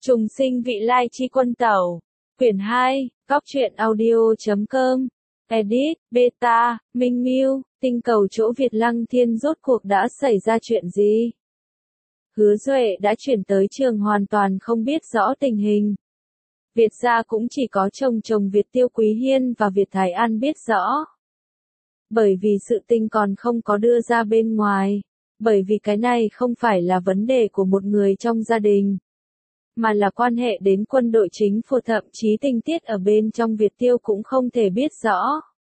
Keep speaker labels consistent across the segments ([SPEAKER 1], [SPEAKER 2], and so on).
[SPEAKER 1] Trùng sinh vị lai chi quân tẩu. Quyển 2, Góc truyện audio.com. Edit, Beta, Minh Miu, tinh cầu chỗ Việt Lăng Thiên rốt cuộc đã xảy ra chuyện gì? Hứa Duệ đã chuyển tới trường hoàn toàn không biết rõ tình hình. Việt gia cũng chỉ có chồng Việt Tiêu Quý Hiên và Việt Thái An biết rõ. Bởi vì sự tình còn không có đưa ra bên ngoài. Bởi vì cái này không phải là vấn đề của một người trong gia đình. Mà là quan hệ đến quân đội chính phủ, thậm chí tình tiết ở bên trong Việt Tiêu cũng không thể biết rõ.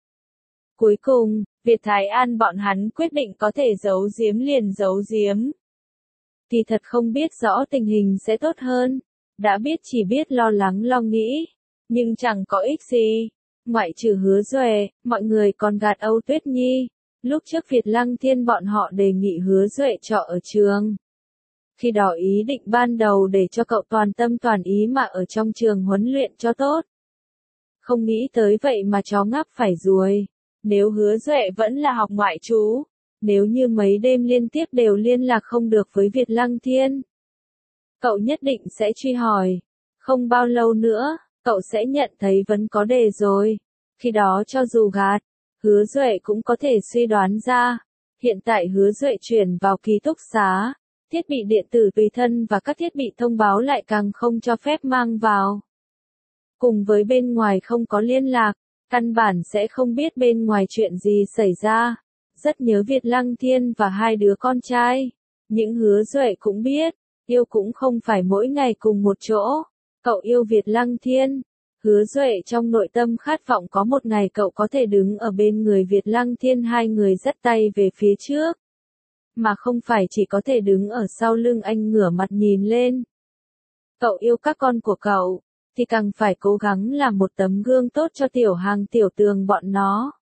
[SPEAKER 1] Cuối cùng, Việt Thái An bọn hắn quyết định có thể giấu giếm liền giấu giếm. Thì thật không biết rõ tình hình sẽ tốt hơn. Đã biết chỉ biết lo lắng lo nghĩ. Nhưng chẳng có ích gì. Ngoại trừ Hứa Duệ, mọi người còn gạt Âu Tuyết Nhi. Lúc trước Việt Lăng Thiên bọn họ đề nghị Hứa Duệ trọ ở trường. Khi đó ý định ban đầu để cho cậu toàn tâm toàn ý mà ở trong trường huấn luyện cho tốt. Không nghĩ tới vậy mà chó ngáp phải ruồi. Nếu Hứa Duệ vẫn là học ngoại trú, nếu như mấy đêm liên tiếp đều liên lạc không được với Việt Lăng Thiên, cậu nhất định sẽ truy hỏi. Không bao lâu nữa, cậu sẽ nhận thấy vẫn có đề rồi. Khi đó cho dù gạt, Hứa Duệ cũng có thể suy đoán ra. Hiện tại Hứa Duệ chuyển vào ký túc xá. Thiết bị điện tử tùy thân và các thiết bị thông báo lại càng không cho phép mang vào. Cùng với bên ngoài không có liên lạc, căn bản sẽ không biết bên ngoài chuyện gì xảy ra. Rất nhớ Việt Lăng Thiên và hai đứa con trai. Những Hứa Duệ cũng biết, yêu cũng không phải mỗi ngày cùng một chỗ. Cậu yêu Việt Lăng Thiên. Hứa Duệ trong nội tâm khát vọng có một ngày cậu có thể đứng ở bên người Việt Lăng Thiên, hai người dắt tay về phía trước. Mà không phải chỉ có thể đứng ở sau lưng anh ngửa mặt nhìn lên. Cậu yêu các con của cậu, thì càng phải cố gắng làm một tấm gương tốt cho Tiểu Hàng Tiểu Tường bọn nó.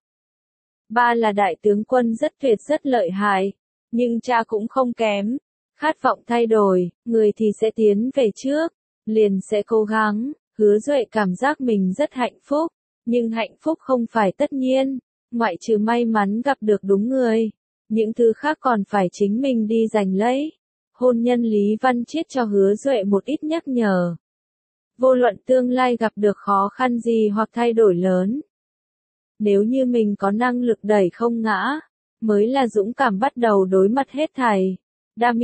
[SPEAKER 1] Ba là đại tướng quân rất tuyệt rất lợi hại, nhưng cha cũng không kém. Khát vọng thay đổi, người thì sẽ tiến về trước, liền sẽ cố gắng. Hứa Duệ cảm giác mình rất hạnh phúc, nhưng hạnh phúc không phải tất nhiên, ngoại trừ may mắn gặp được đúng người. Những thứ khác còn phải chính mình đi giành lấy. Hôn nhân Lý Văn Chiết cho Hứa Duệ một ít nhắc nhở. Vô luận tương lai gặp được khó khăn gì hoặc thay đổi lớn. Nếu như mình có năng lực đẩy không ngã, mới là dũng cảm bắt đầu đối mặt hết thảy. Dami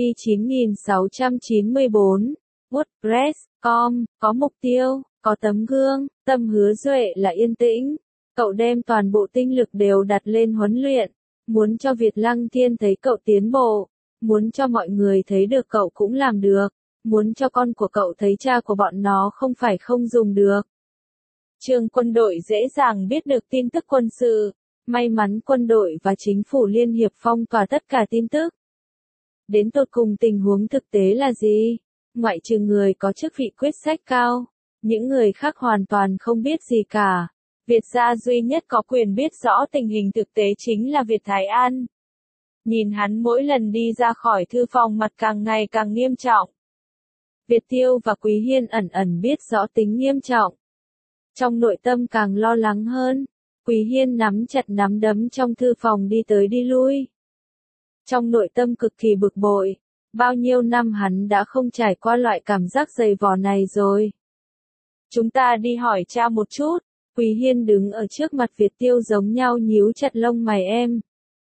[SPEAKER 1] 9694, WordPress.com, có mục tiêu, có tấm gương, tâm Hứa Duệ là yên tĩnh. Cậu đem toàn bộ tinh lực đều đặt lên huấn luyện. Muốn cho Việt Lăng Thiên thấy cậu tiến bộ, muốn cho mọi người thấy được cậu cũng làm được, muốn cho con của cậu thấy cha của bọn nó không phải không dùng được. Trường quân đội dễ dàng biết được tin tức quân sự, may mắn quân đội và chính phủ liên hiệp phong tỏa tất cả tin tức. Đến tột cùng tình huống thực tế là gì? Ngoại trừ người có chức vị quyết sách cao, những người khác hoàn toàn không biết gì cả. Việt gia duy nhất có quyền biết rõ tình hình thực tế chính là Việt Thái An. Nhìn hắn mỗi lần đi ra khỏi thư phòng mặt càng ngày càng nghiêm trọng. Việt Tiêu và Quý Hiên ẩn ẩn biết rõ tính nghiêm trọng. Trong nội tâm càng lo lắng hơn, Quý Hiên nắm chặt nắm đấm trong thư phòng đi tới đi lui. Trong nội tâm cực kỳ bực bội, bao nhiêu năm hắn đã không trải qua loại cảm giác dày vò này rồi. Chúng ta đi hỏi cha một chút. Quý Hiên đứng ở trước mặt Việt Tiêu giống nhau nhíu chặt lông mày em.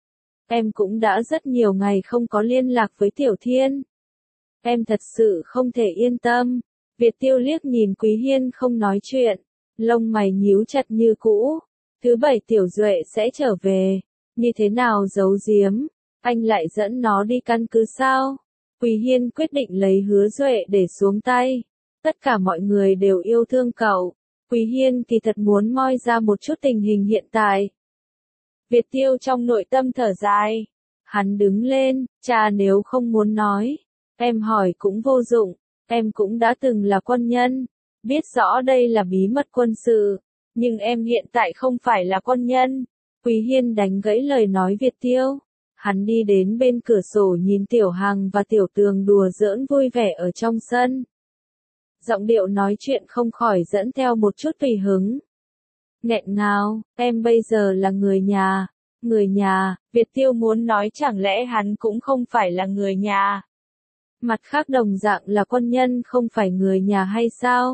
[SPEAKER 1] Em cũng đã rất nhiều ngày không có liên lạc với Tiểu Thiên. Em thật sự không thể yên tâm. Việt Tiêu liếc nhìn Quý Hiên không nói chuyện. Lông mày nhíu chặt như cũ. Thứ bảy Tiểu Duệ sẽ trở về. Như thế nào giấu giếm? Anh lại dẫn nó đi căn cứ sao? Quý Hiên quyết định lấy Hứa Duệ để xuống tay. Tất cả mọi người đều yêu thương cậu. Quý Hiên thì thật muốn moi ra một chút tình hình hiện tại. Việt Tiêu trong nội tâm thở dài. Hắn đứng lên, cha nếu không muốn nói, em hỏi cũng vô dụng, em cũng đã từng là quân nhân, biết rõ đây là bí mật quân sự, nhưng em hiện tại không phải là quân nhân. Quý Hiên đánh gãy lời nói Việt Tiêu. Hắn đi đến bên cửa sổ nhìn Tiểu Hằng và Tiểu Tường đùa giỡn vui vẻ ở trong sân. Giọng điệu nói chuyện không khỏi dẫn theo một chút tùy hứng. Nghẹn ngào, em bây giờ là người nhà. Người nhà, Việt Tiêu muốn nói chẳng lẽ hắn cũng không phải là người nhà. Mặt khác đồng dạng là quân nhân không phải người nhà hay sao?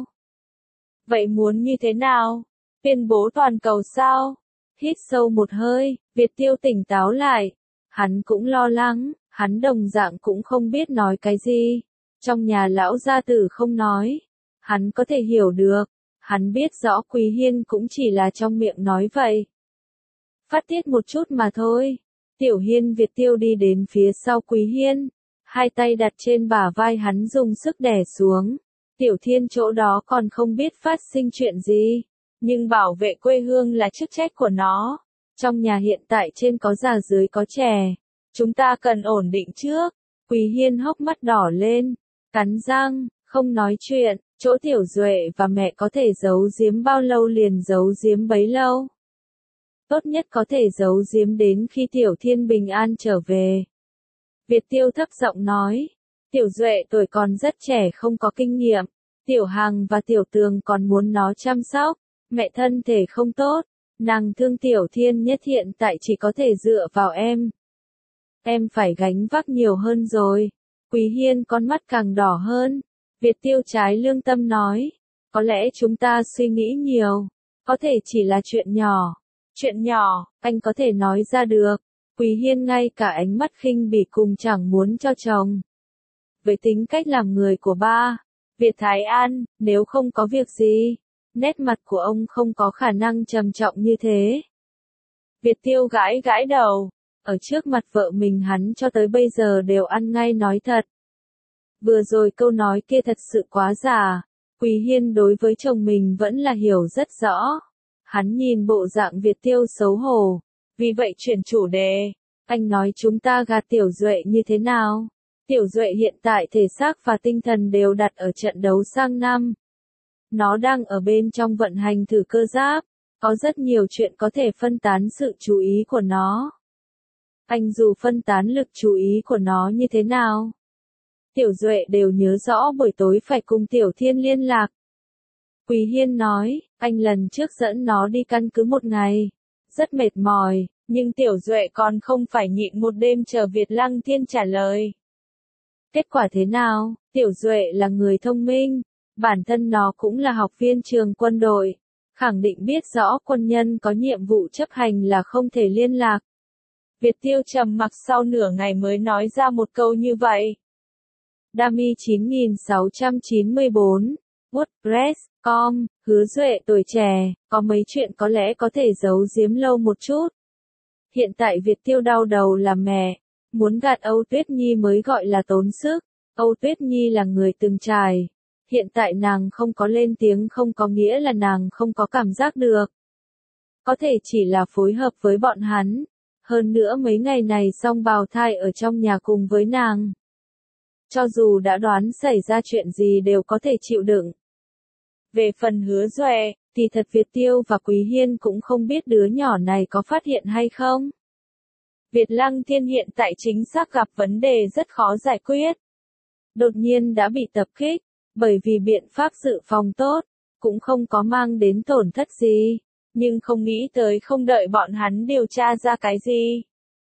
[SPEAKER 1] Vậy muốn như thế nào? Tuyên bố toàn cầu sao? Hít sâu một hơi, Việt Tiêu tỉnh táo lại. Hắn cũng lo lắng, hắn đồng dạng cũng không biết nói cái gì. Trong nhà lão gia tử không nói. Hắn có thể hiểu được. Hắn biết rõ Quý Hiên cũng chỉ là trong miệng nói vậy. Phát tiết một chút mà thôi. Tiểu Hiên Việt Tiêu đi đến phía sau Quý Hiên. Hai tay đặt trên bả vai hắn dùng sức đè xuống. Tiểu Thiên chỗ đó còn không biết phát sinh chuyện gì. Nhưng bảo vệ quê hương là chức trách của nó. Trong nhà hiện tại trên có già dưới có trẻ. Chúng ta cần ổn định trước. Quý Hiên hốc mắt đỏ lên. Cắn răng, không nói chuyện. Chỗ Tiểu Duệ và mẹ có thể giấu giếm bao lâu liền giấu giếm bấy lâu. Tốt nhất có thể giấu giếm đến khi Tiểu Thiên bình an trở về. Việt Tiêu thấp giọng nói. Tiểu Duệ tuổi còn rất trẻ không có kinh nghiệm. Tiểu Hằng và Tiểu Tường còn muốn nó chăm sóc. Mẹ thân thể không tốt. Nàng thương Tiểu Thiên nhất hiện tại chỉ có thể dựa vào em. Em phải gánh vác nhiều hơn rồi. Quý Hiên con mắt càng đỏ hơn. Việt Tiêu trái lương tâm nói. Có lẽ chúng ta suy nghĩ nhiều. Có thể chỉ là chuyện nhỏ. Chuyện nhỏ, anh có thể nói ra được. Quý Hiên ngay cả ánh mắt khinh bỉ cùng chẳng muốn cho chồng. Với tính cách làm người của ba, Việt Thái An, nếu không có việc gì, nét mặt của ông không có khả năng trầm trọng như thế. Việt Tiêu gãi gãi đầu, ở trước mặt vợ mình hắn cho tới bây giờ đều ăn ngay nói thật. Vừa rồi câu nói kia thật sự quá giả, Quý Hiên đối với chồng mình vẫn là hiểu rất rõ. Hắn nhìn bộ dạng Việt Tiêu xấu hổ, vì vậy chuyển chủ đề. Anh nói chúng ta gạt Tiểu Duệ như thế nào? Tiểu Duệ hiện tại thể xác và tinh thần đều đặt ở trận đấu sang năm. Nó đang ở bên trong vận hành thử cơ giáp, có rất nhiều chuyện có thể phân tán sự chú ý của nó. Anh dù phân tán lực chú ý của nó như thế nào? Tiểu Duệ đều nhớ rõ buổi tối phải cùng Tiểu Thiên liên lạc. Quý Hiên nói, anh lần trước dẫn nó đi căn cứ một ngày. Rất mệt mỏi, nhưng Tiểu Duệ còn không phải nhịn một đêm chờ Việt Lăng Thiên trả lời. Kết quả thế nào? Tiểu Duệ là người thông minh, bản thân nó cũng là học viên trường quân đội, khẳng định biết rõ quân nhân có nhiệm vụ chấp hành là không thể liên lạc. Việt Tiêu trầm mặc sau nửa ngày mới nói ra một câu như vậy. Dami 9694, WordPress.com, Hứa Duệ tuổi trẻ, có mấy chuyện có lẽ có thể giấu giếm lâu một chút. Hiện tại Việt Tiêu đau đầu là mẹ, muốn gạt Âu Tuyết Nhi mới gọi là tốn sức. Âu Tuyết Nhi là người từng trải. Hiện tại nàng không có lên tiếng không có nghĩa là nàng không có cảm giác được. Có thể chỉ là phối hợp với bọn hắn. Hơn nữa mấy ngày này song bào thai ở trong nhà cùng với nàng. Cho dù đã đoán xảy ra chuyện gì đều có thể chịu đựng. Về phần Hứa Duệ, thì thật Việt Tiêu và Quý Hiên cũng không biết đứa nhỏ này có phát hiện hay không. Việt Lăng Thiên hiện tại chính xác gặp vấn đề rất khó giải quyết. Đột nhiên đã bị tập kích, bởi vì biện pháp dự phòng tốt, cũng không có mang đến tổn thất gì, nhưng không nghĩ tới không đợi bọn hắn điều tra ra cái gì.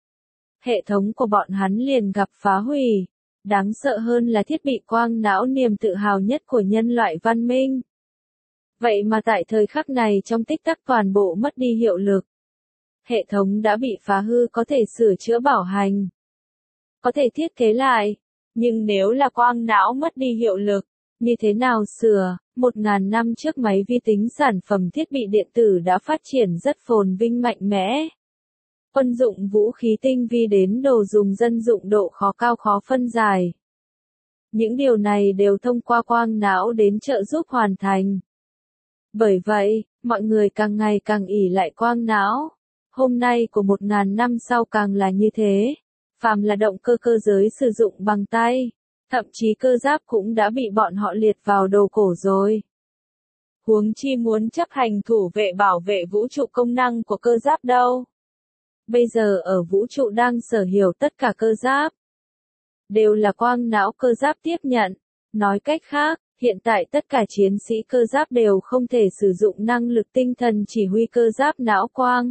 [SPEAKER 1] Hệ thống của bọn hắn liền gặp phá hủy. Đáng sợ hơn là thiết bị quang não niềm tự hào nhất của nhân loại văn minh. Vậy mà tại thời khắc này trong tích tắc toàn bộ mất đi hiệu lực. Hệ thống đã bị phá hư có thể sửa chữa bảo hành. Có thể thiết kế lại. Nhưng nếu là quang não mất đi hiệu lực, như thế nào sửa? 1000 năm trước máy vi tính sản phẩm thiết bị điện tử đã phát triển rất phồn vinh mạnh mẽ. Quân dụng vũ khí tinh vi đến đồ dùng dân dụng độ khó cao khó phân giải. Những điều này đều thông qua quang não đến trợ giúp hoàn thành. Bởi vậy, mọi người càng ngày càng ỷ lại quang não. Hôm nay của 1000 năm sau càng là như thế. Phàm là động cơ cơ giới sử dụng bằng tay. Thậm chí cơ giáp cũng đã bị bọn họ liệt vào đồ cổ rồi. Huống chi muốn chấp hành thủ vệ bảo vệ vũ trụ công năng của cơ giáp đâu. Bây giờ ở vũ trụ đang sở hữu tất cả cơ giáp. Đều là quang não cơ giáp tiếp nhận. Nói cách khác, hiện tại tất cả chiến sĩ cơ giáp đều không thể sử dụng năng lực tinh thần chỉ huy cơ giáp não quang.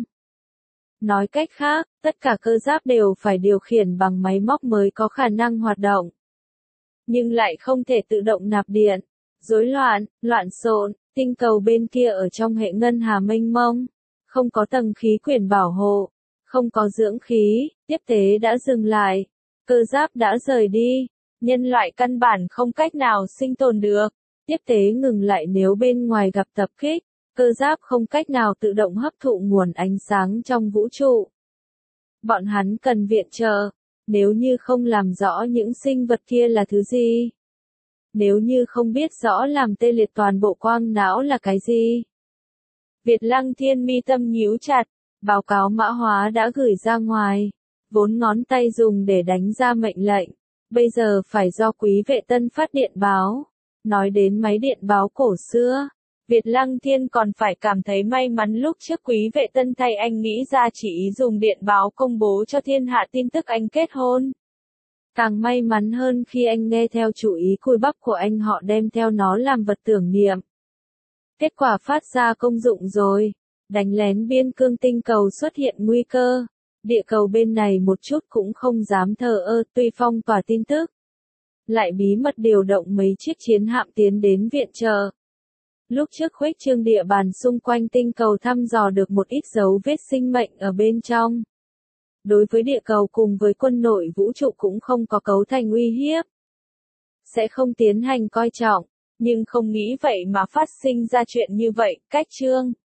[SPEAKER 1] Nói cách khác, tất cả cơ giáp đều phải điều khiển bằng máy móc mới có khả năng hoạt động. nhưng lại không thể tự động nạp điện. Rối loạn, loạn xộn, tinh cầu bên kia ở trong hệ ngân hà mênh mông, không có tầng khí quyển bảo hộ, không có dưỡng khí, tiếp tế đã dừng lại, cơ giáp đã rời đi, nhân loại căn bản không cách nào sinh tồn được. Tiếp tế ngừng lại nếu bên ngoài gặp tập kích, cơ giáp không cách nào tự động hấp thụ nguồn ánh sáng trong vũ trụ. Bọn hắn cần viện trợ, nếu như không làm rõ những sinh vật kia là thứ gì. Nếu như không biết rõ làm tê liệt toàn bộ quang não là cái gì. Việt Lăng Thiên mi tâm nhíu chặt, báo cáo mã hóa đã gửi ra ngoài, vốn ngón tay dùng để đánh ra mệnh lệnh, bây giờ phải do Quý Vệ Tân phát điện báo. Nói đến máy điện báo cổ xưa, Việt Lăng Thiên còn phải cảm thấy may mắn lúc trước Quý Vệ Tân thay anh nghĩ ra chỉ ý dùng điện báo công bố cho thiên hạ tin tức anh kết hôn. Càng may mắn hơn khi anh nghe theo chủ ý cùi bắp của anh họ đem theo nó làm vật tưởng niệm. Kết quả phát ra công dụng rồi, đánh lén biên cương tinh cầu xuất hiện nguy cơ. Địa cầu bên này một chút cũng không dám thờ ơ, tuy phong tỏa tin tức. Lại bí mật điều động mấy chiếc chiến hạm tiến đến viện trợ. Lúc trước khuếch trương địa bàn xung quanh tinh cầu thăm dò được một ít dấu vết sinh mệnh ở bên trong. Đối với địa cầu cùng với quân nội vũ trụ cũng không có cấu thành uy hiếp. Sẽ không tiến hành coi trọng, nhưng không nghĩ vậy mà phát sinh ra chuyện như vậy, cách chương.